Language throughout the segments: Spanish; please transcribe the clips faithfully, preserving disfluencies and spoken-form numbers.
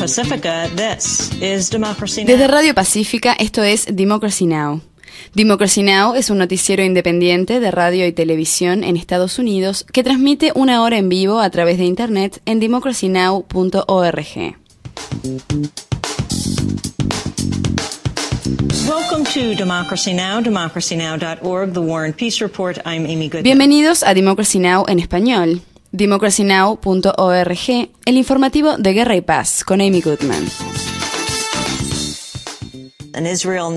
Pacifica, this is Democracy Now! Desde Radio Pacífica, esto es Democracy Now! Democracy Now! Es un noticiero independiente de radio y televisión en Estados Unidos que transmite una hora en vivo a través de internet en democracy now punto org. Welcome to Democracy Now!, democracy now dot org, the War and Peace Report. I'm Amy Goodman. Bienvenidos a Democracy Now! En español. democracy now punto org, el informativo de Guerra y Paz, con Amy Goodman. En Israel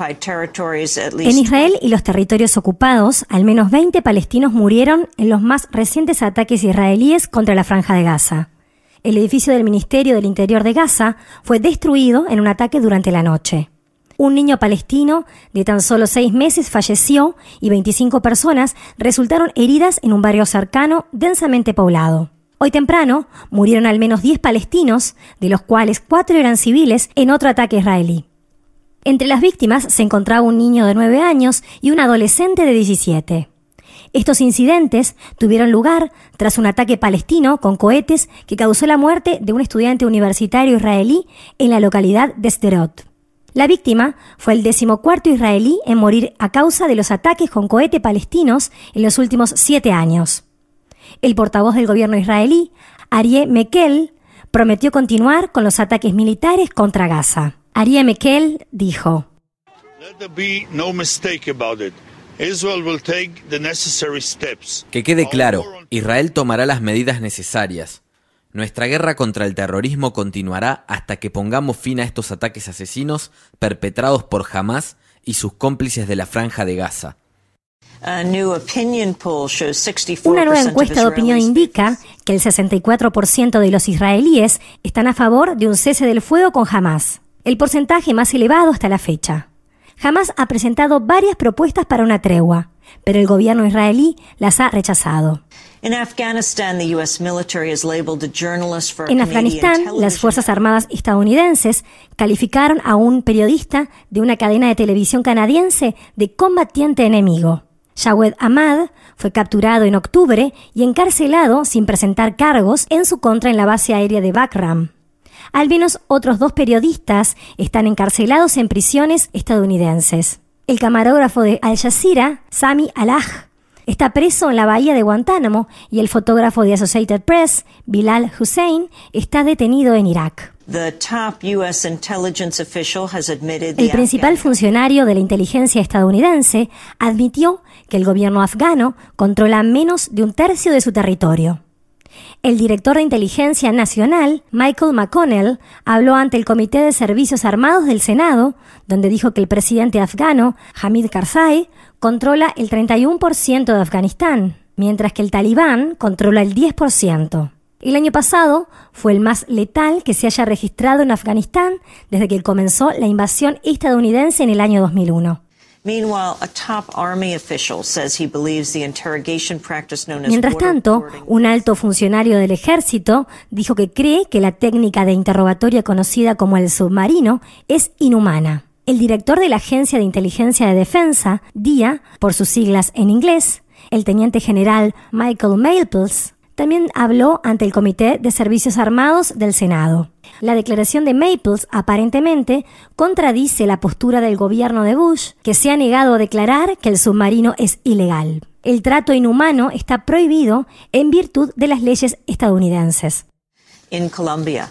y los territorios ocupados, al menos veinte palestinos murieron en los más recientes ataques israelíes contra la Franja de Gaza. El edificio del Ministerio del Interior de Gaza fue destruido en un ataque durante la noche. Un niño palestino de tan solo seis meses falleció y veinticinco personas resultaron heridas en un barrio cercano densamente poblado. Hoy temprano murieron al menos diez palestinos, de los cuales cuatro eran civiles, en otro ataque israelí. Entre las víctimas se encontraba un niño de nueve años y un adolescente de diecisiete. Estos incidentes tuvieron lugar tras un ataque palestino con cohetes que causó la muerte de un estudiante universitario israelí en la localidad de Sderot. La víctima fue el decimocuarto israelí en morir a causa de los ataques con cohete palestinos en los últimos siete años. El portavoz del gobierno israelí, Aryeh Mekel, prometió continuar con los ataques militares contra Gaza. Aryeh Mekel dijo: Que quede claro, Israel tomará las medidas necesarias. Nuestra guerra contra el terrorismo continuará hasta que pongamos fin a estos ataques asesinos perpetrados por Hamás y sus cómplices de la Franja de Gaza. Una nueva encuesta de opinión indica que el sesenta y cuatro por ciento de los israelíes están a favor de un cese del fuego con Hamás, el porcentaje más elevado hasta la fecha. Hamás ha presentado varias propuestas para una tregua, pero el gobierno israelí las ha rechazado. En Afganistán, las Fuerzas Armadas estadounidenses calificaron a un periodista de una cadena de televisión canadiense de combatiente enemigo. Jawed Ahmad fue capturado en octubre y encarcelado sin presentar cargos en su contra en la base aérea de Bagram. Al menos otros dos periodistas están encarcelados en prisiones estadounidenses. El camarógrafo de Al Jazeera, Sami Alaj, está preso en la bahía de Guantánamo y el fotógrafo de Associated Press, Bilal Hussein, está detenido en Irak. El principal funcionario de la inteligencia estadounidense admitió que el gobierno afgano controla menos de un tercio de su territorio. El director de Inteligencia Nacional, Michael McConnell, habló ante el Comité de Servicios Armados del Senado, donde dijo que el presidente afgano, Hamid Karzai, controla el treinta y uno por ciento de Afganistán, mientras que el Talibán controla el diez por ciento. El año pasado fue el más letal que se haya registrado en Afganistán desde que comenzó la invasión estadounidense en el año dos mil uno. Mientras tanto, un alto funcionario del ejército dijo que cree que la técnica de interrogatorio conocida como el submarino es inhumana. El director de la Agencia de Inteligencia de Defensa, D I A, por sus siglas en inglés, el teniente general Michael Maples, también habló ante el Comité de Servicios Armados del Senado. La declaración de Maples aparentemente contradice la postura del gobierno de Bush, que se ha negado a declarar que el submarino es ilegal. El trato inhumano está prohibido en virtud de las leyes estadounidenses. En Colombia,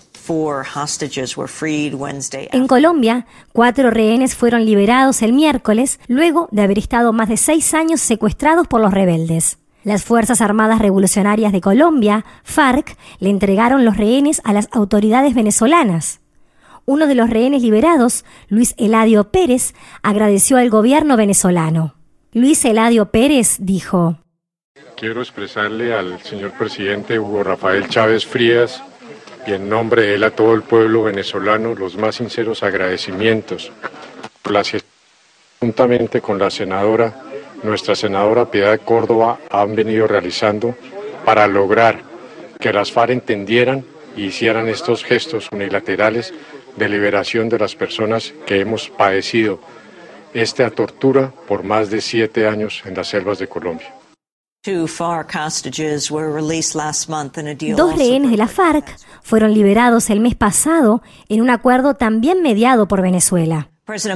En Colombia, cuatro rehenes fueron liberados el miércoles luego de haber estado más de seis años secuestrados por los rebeldes. Las Fuerzas Armadas Revolucionarias de Colombia, FARC, le entregaron los rehenes a las autoridades venezolanas. Uno de los rehenes liberados, Luis Eladio Pérez, agradeció al gobierno venezolano. Luis Eladio Pérez dijo: Quiero expresarle al señor presidente Hugo Rafael Chávez Frías y en nombre de él a todo el pueblo venezolano los más sinceros agradecimientos por la asistencia juntamente con la senadora nuestra senadora Piedad Córdoba han venido realizando para lograr que las FARC entendieran y hicieran estos gestos unilaterales de liberación de las personas que hemos padecido esta tortura por más de siete años en las selvas de Colombia. Dos rehenes de la FARC fueron liberados el mes pasado en un acuerdo también mediado por Venezuela.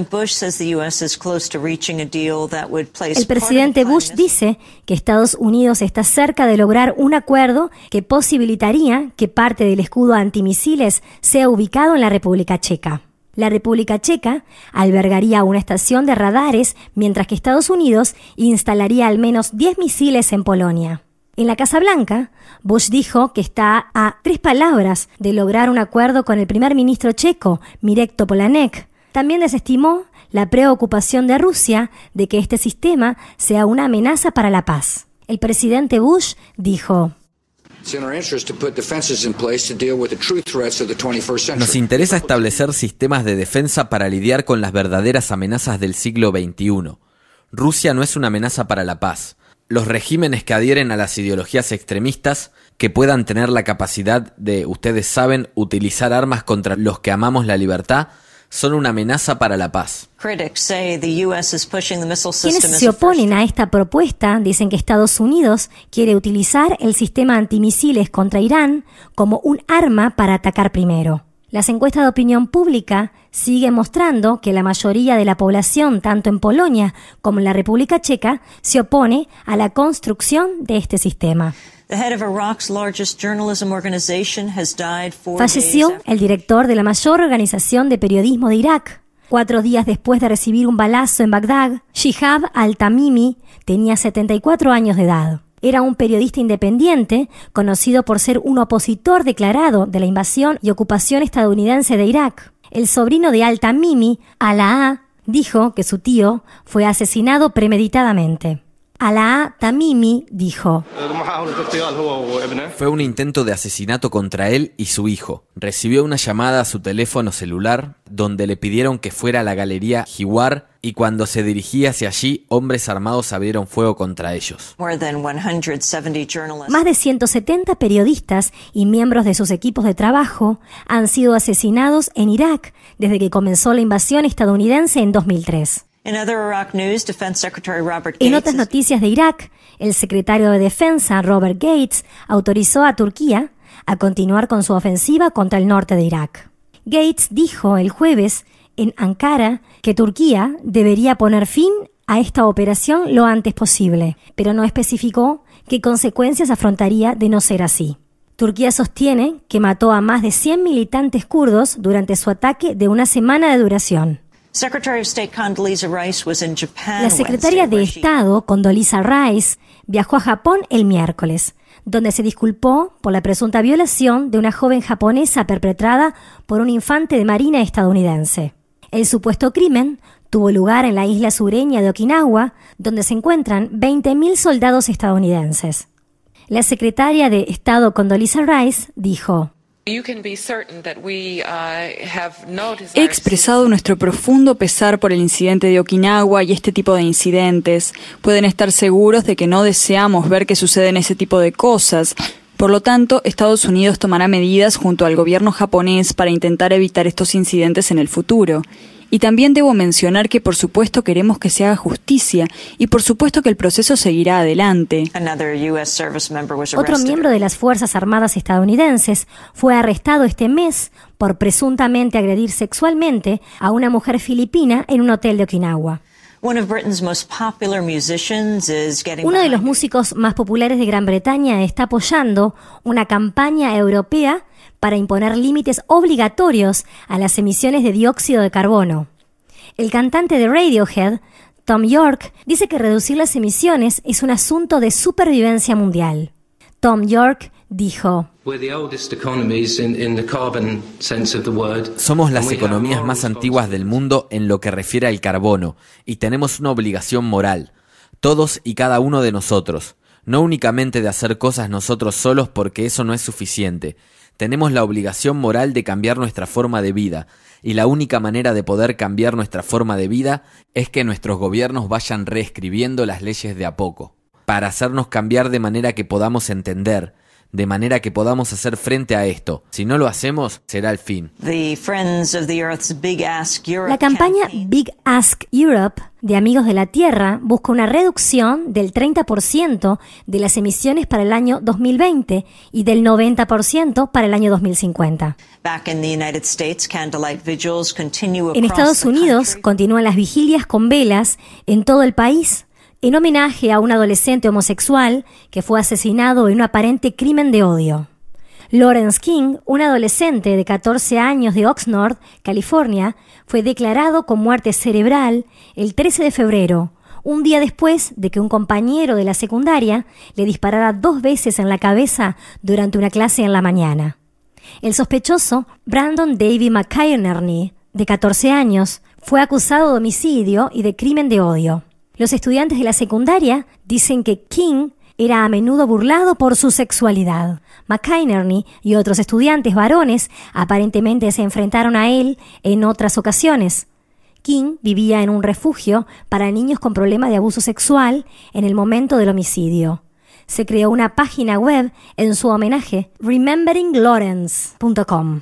El presidente Bush dice que Estados Unidos está cerca de lograr un acuerdo que posibilitaría que parte del escudo antimisiles sea ubicado en la República Checa. La República Checa albergaría una estación de radares, mientras que Estados Unidos instalaría al menos diez misiles en Polonia. En la Casa Blanca, Bush dijo que está a tres palabras de lograr un acuerdo con el primer ministro checo, Mirek Topolánek. También desestimó la preocupación de Rusia de que este sistema sea una amenaza para la paz. El presidente Bush dijo: Nos interesa establecer sistemas de defensa para lidiar con las verdaderas amenazas del siglo veintiuno. Rusia no es una amenaza para la paz. Los regímenes que adhieren a las ideologías extremistas, que puedan tener la capacidad de, ustedes saben, utilizar armas contra los que amamos la libertad, son una amenaza para la paz. Quienes se oponen a esta propuesta dicen que Estados Unidos quiere utilizar el sistema antimisiles contra Irán como un arma para atacar primero. Las encuestas de opinión pública siguen mostrando que la mayoría de la población, tanto en Polonia como en la República Checa, se opone a la construcción de este sistema. Falleció el director de la mayor organización de periodismo de Irak. Cuatro días después de recibir un balazo en Bagdad, Shihab al-Tamimi tenía setenta y cuatro años de edad. Era un periodista independiente, conocido por ser un opositor declarado de la invasión y ocupación estadounidense de Irak. El sobrino de al-Tamimi, Alaa, dijo que su tío fue asesinado premeditadamente. Alaa Tamimi dijo: Fue un intento de asesinato contra él y su hijo. Recibió una llamada a su teléfono celular donde le pidieron que fuera a la galería Hiwar y cuando se dirigía hacia allí, hombres armados abrieron fuego contra ellos. Más de ciento setenta periodistas y miembros de sus equipos de trabajo han sido asesinados en Irak desde que comenzó la invasión estadounidense en dos mil tres. En otras noticias de Irak, el secretario de Defensa, Robert Gates, autorizó a Turquía a continuar con su ofensiva contra el norte de Irak. Gates dijo el jueves en Ankara que Turquía debería poner fin a esta operación lo antes posible, pero no especificó qué consecuencias afrontaría de no ser así. Turquía sostiene que mató a más de cien militantes kurdos durante su ataque de una semana de duración. La secretaria de Estado, Condoleezza Rice, viajó a Japón el miércoles, donde se disculpó por la presunta violación de una joven japonesa perpetrada por un infante de marina estadounidense. El supuesto crimen tuvo lugar en la isla sureña de Okinawa, donde se encuentran veinte mil soldados estadounidenses. La secretaria de Estado, Condoleezza Rice, dijo: He expresado nuestro profundo pesar por el incidente de Okinawa y este tipo de incidentes. Pueden estar seguros de que no deseamos ver que suceden ese tipo de cosas. Por lo tanto, Estados Unidos tomará medidas junto al gobierno japonés para intentar evitar estos incidentes en el futuro. Y también debo mencionar que por supuesto queremos que se haga justicia y por supuesto que el proceso seguirá adelante. Otro miembro de las Fuerzas Armadas estadounidenses fue arrestado este mes por presuntamente agredir sexualmente a una mujer filipina en un hotel de Okinawa. Uno de los músicos más populares de Gran Bretaña está apoyando una campaña europea para imponer límites obligatorios a las emisiones de dióxido de carbono. El cantante de Radiohead, Thom Yorke, dice que reducir las emisiones es un asunto de supervivencia mundial. Thom Yorke dijo: Somos las economías más antiguas del mundo en lo que refiere al carbono y tenemos una obligación moral, todos y cada uno de nosotros, no únicamente de hacer cosas nosotros solos porque eso no es suficiente. Tenemos la obligación moral de cambiar nuestra forma de vida, y la única manera de poder cambiar nuestra forma de vida es que nuestros gobiernos vayan reescribiendo las leyes de a poco, para hacernos cambiar de manera que podamos entender, de manera que podamos hacer frente a esto. Si no lo hacemos, será el fin. La campaña Big Ask Europe de Amigos de la Tierra busca una reducción del treinta por ciento de las emisiones para el año dos mil veinte y del noventa por ciento para el año dos mil cincuenta. En Estados Unidos continúan las vigilias con velas en todo el país en homenaje a un adolescente homosexual que fue asesinado en un aparente crimen de odio. Lawrence King, un adolescente de catorce años de Oxnard, California, fue declarado con muerte cerebral el trece de febrero, un día después de que un compañero de la secundaria le disparara dos veces en la cabeza durante una clase en la mañana. El sospechoso, Brandon David McInerney, de catorce años, fue acusado de homicidio y de crimen de odio. Los estudiantes de la secundaria dicen que King era a menudo burlado por su sexualidad. McInerney y otros estudiantes varones aparentemente se enfrentaron a él en otras ocasiones. King vivía en un refugio para niños con problemas de abuso sexual en el momento del homicidio. Se creó una página web en su homenaje, remembering lawrence punto com.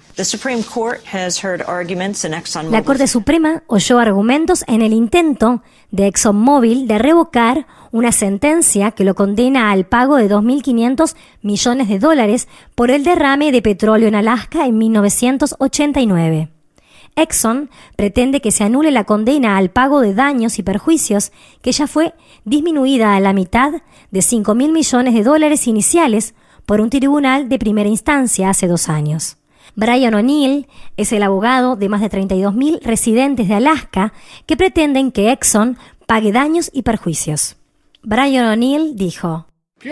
La Corte Suprema oyó argumentos en el intento de ExxonMobil de revocar una sentencia que lo condena al pago de dos mil quinientos millones de dólares por el derrame de petróleo en Alaska en mil novecientos ochenta y nueve. Exxon pretende que se anule la condena al pago de daños y perjuicios, que ya fue disminuida a la mitad de cinco mil millones de dólares iniciales por un tribunal de primera instancia hace dos años. Brian O'Neill es el abogado de más de treinta y dos mil residentes de Alaska que pretenden que Exxon pague daños y perjuicios. Brian O'Neill dijo: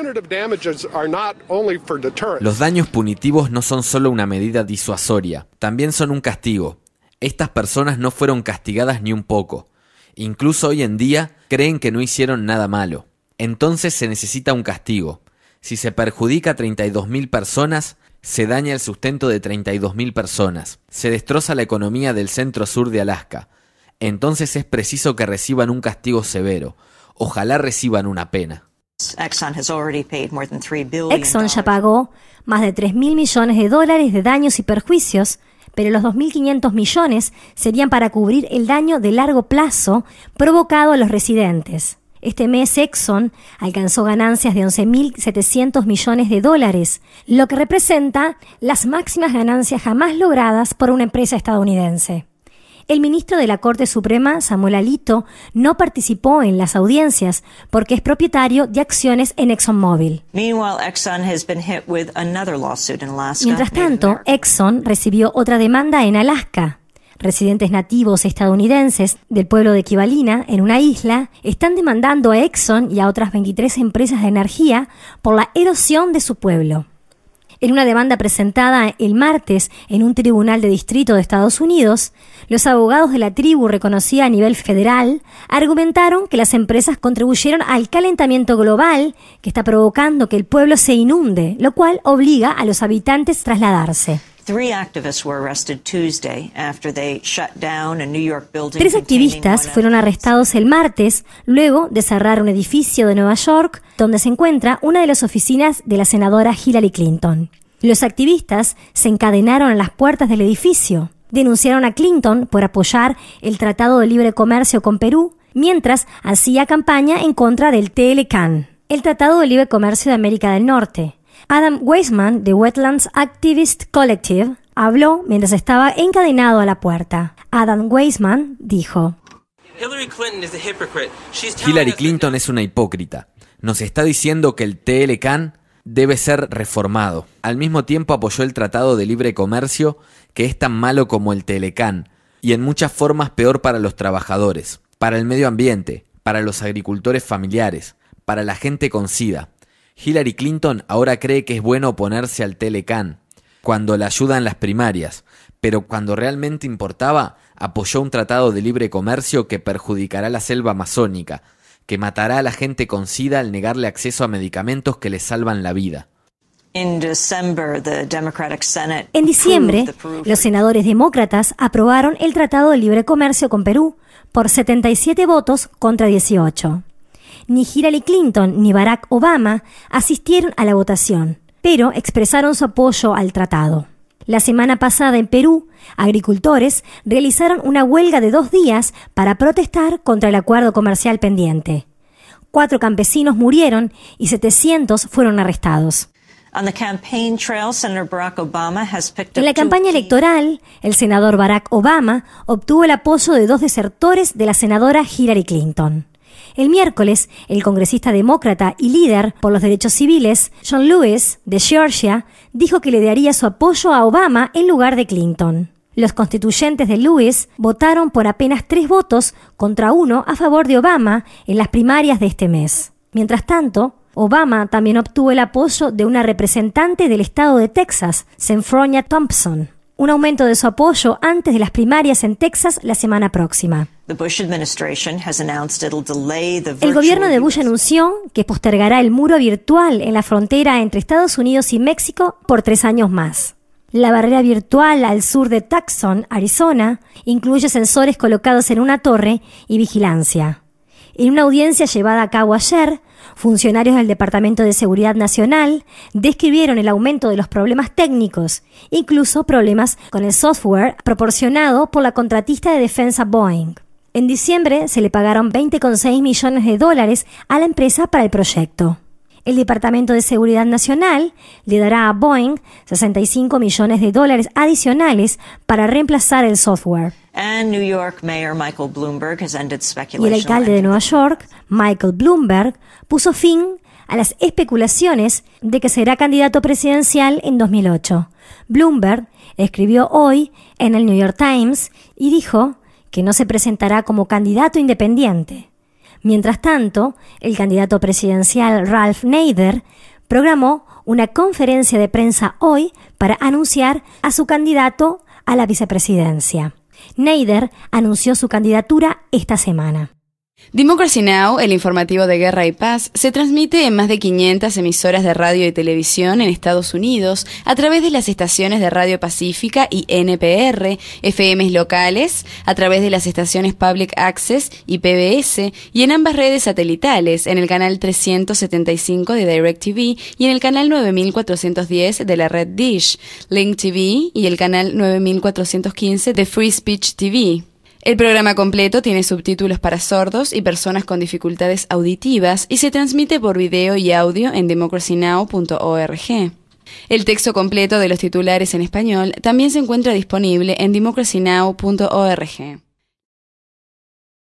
Los daños punitivos no son solo una medida disuasoria, también son un castigo. Estas personas no fueron castigadas ni un poco. Incluso hoy en día creen que no hicieron nada malo. Entonces se necesita un castigo. Si se perjudica a treinta y dos mil personas, se daña el sustento de treinta y dos mil personas. Se destroza la economía del centro-sur de Alaska. Entonces es preciso que reciban un castigo severo. Ojalá reciban una pena. Exxon ya pagó más de tres mil millones de dólares de daños y perjuicios, pero los dos mil quinientos millones serían para cubrir el daño de largo plazo provocado a los residentes. Este mes Exxon alcanzó ganancias de once mil setecientos millones de dólares, lo que representa las máximas ganancias jamás logradas por una empresa estadounidense. El ministro de la Corte Suprema, Samuel Alito, no participó en las audiencias porque es propietario de acciones en ExxonMobil. Mientras tanto, Exxon recibió otra demanda en Alaska. Residentes nativos estadounidenses del pueblo de Kivalina, en una isla, están demandando a Exxon y a otras veintitrés empresas de energía por la erosión de su pueblo. En una demanda presentada el martes en un tribunal de distrito de Estados Unidos, los abogados de la tribu reconocida a nivel federal argumentaron que las empresas contribuyeron al calentamiento global que está provocando que el pueblo se inunde, lo cual obliga a los habitantes a trasladarse. Tres activistas fueron arrestados el martes luego de cerrar un edificio de Nueva York donde se encuentra una de las oficinas de la senadora Hillary Clinton. Los activistas se encadenaron a las puertas del edificio, denunciaron a Clinton por apoyar el Tratado de Libre Comercio con Perú, mientras hacía campaña en contra del T L C A N, el Tratado de Libre Comercio de América del Norte. Adam Weissman, de Wetlands Activist Collective, habló mientras estaba encadenado a la puerta. Adam Weissman dijo: Hillary Clinton es una hipócrita. Nos está diciendo que el T L C A N debe ser reformado. Al mismo tiempo apoyó el Tratado de Libre Comercio, que es tan malo como el T L C A N, y en muchas formas peor para los trabajadores, para el medio ambiente, para los agricultores familiares, para la gente con SIDA. Hillary Clinton ahora cree que es bueno oponerse al T L C A N, cuando la ayuda en las primarias, pero cuando realmente importaba, apoyó un tratado de libre comercio que perjudicará la selva amazónica, que matará a la gente con SIDA al negarle acceso a medicamentos que le salvan la vida. En diciembre, los senadores demócratas aprobaron el Tratado de Libre Comercio con Perú por setenta y siete votos contra dieciocho. Ni Hillary Clinton ni Barack Obama asistieron a la votación, pero expresaron su apoyo al tratado. La semana pasada en Perú, agricultores realizaron una huelga de dos días para protestar contra el acuerdo comercial pendiente. Cuatro campesinos murieron y setecientos fueron arrestados. En la campaña electoral, el senador Barack Obama obtuvo el apoyo de dos desertores de la senadora Hillary Clinton. El miércoles, el congresista demócrata y líder por los derechos civiles, John Lewis, de Georgia, dijo que le daría su apoyo a Obama en lugar de Clinton. Los constituyentes de Lewis votaron por apenas tres votos contra uno a favor de Obama en las primarias de este mes. Mientras tanto, Obama también obtuvo el apoyo de una representante del estado de Texas, Senfronia Thompson, un aumento de su apoyo antes de las primarias en Texas la semana próxima. El gobierno de Bush anunció que postergará el muro virtual en la frontera entre Estados Unidos y México por tres años más. La barrera virtual al sur de Tucson, Arizona, incluye sensores colocados en una torre y vigilancia. En una audiencia llevada a cabo ayer, funcionarios del Departamento de Seguridad Nacional describieron el aumento de los problemas técnicos, incluso problemas con el software proporcionado por la contratista de defensa Boeing. En diciembre se le pagaron veinte coma seis millones de dólares a la empresa para el proyecto. El Departamento de Seguridad Nacional le dará a Boeing sesenta y cinco millones de dólares adicionales para reemplazar el software. And New York Mayor Michael Bloomberg has ended speculation. Y el alcalde de Nueva York, Michael Bloomberg, puso fin a las especulaciones de que será candidato presidencial en dos mil ocho. Bloomberg escribió hoy en el New York Times y dijo que no se presentará como candidato independiente. Mientras tanto, el candidato presidencial Ralph Nader programó una conferencia de prensa hoy para anunciar a su candidato a la vicepresidencia. Nader anunció su candidatura esta semana. Democracy Now!, el informativo de Guerra y Paz, se transmite en más de quinientas emisoras de radio y televisión en Estados Unidos a través de las estaciones de Radio Pacífica y N P R, F Ms locales, a través de las estaciones Public Access y P B S, y en ambas redes satelitales, en el canal trescientos setenta y cinco de DirecTV y en el canal nueve mil cuatrocientos diez de la red Dish, Link T V y el canal nueve mil cuatrocientos quince de Free Speech T V. El programa completo tiene subtítulos para sordos y personas con dificultades auditivas y se transmite por video y audio en democracy now punto org. El texto completo de los titulares en español también se encuentra disponible en democracy now punto org.